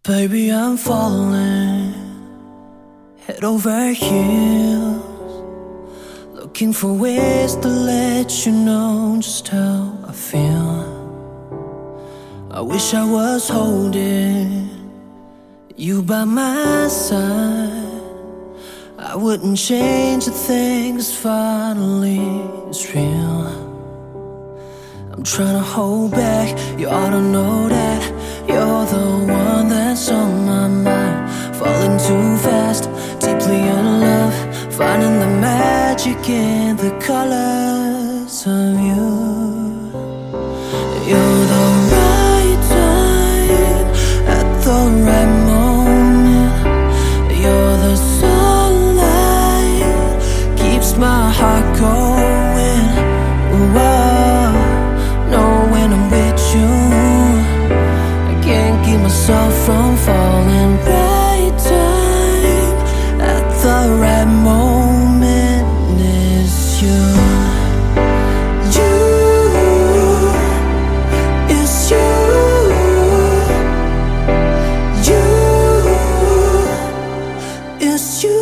Baby, I'm falling head over heels, looking for ways to let you know just how I feel. I wish I was holding you by my side. I wouldn't change a thing, 'cause finally it's real. I'm trying to hold back, you ought to know that you're the one that's on my mind. Falling too fast, deeply in love, finding the magic in the colors of you. You're the right time at the right moment. You're the sunlight, keeps my heart going. Whoa. When I'm with you, I can't keep myself from falling. Right time at the right moment is you. You, it's you. You, it's you.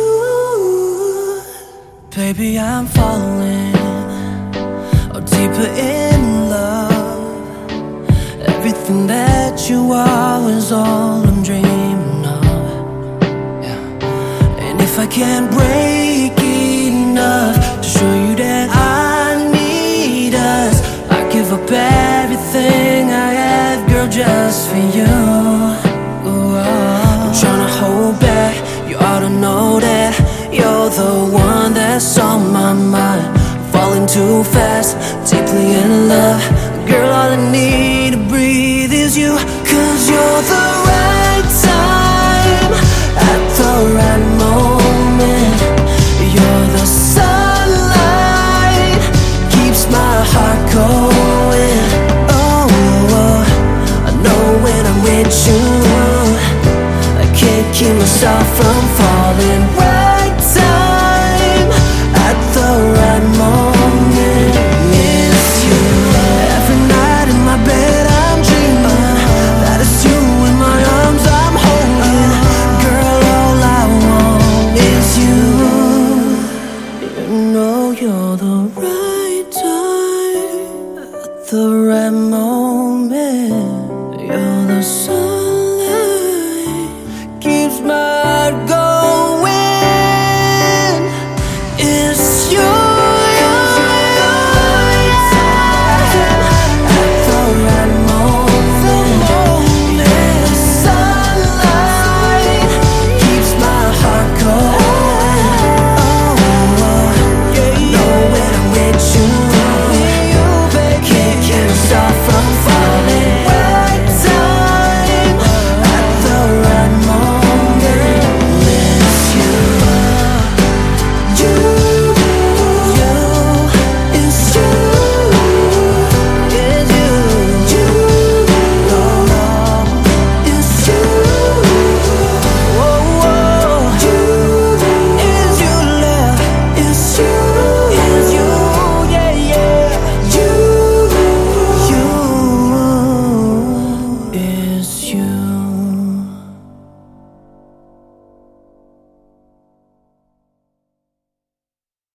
Baby, I'm falling deeper in love. Everything that you are is all I'm dreaming of. Yeah. And if I can't break enough to show you that I need us, I give up everything I have, girl, just for you. Ooh, I'm trying to hold back, you ought to know that you're the one that's on my mind. Falling too fast, deeply in love, girl, all I need to breathe is you. 'Cause you're the right time at the right moment. You're the sunlight, keeps my heart going. Oh, I know when I'm with you, I can't keep myself from falling.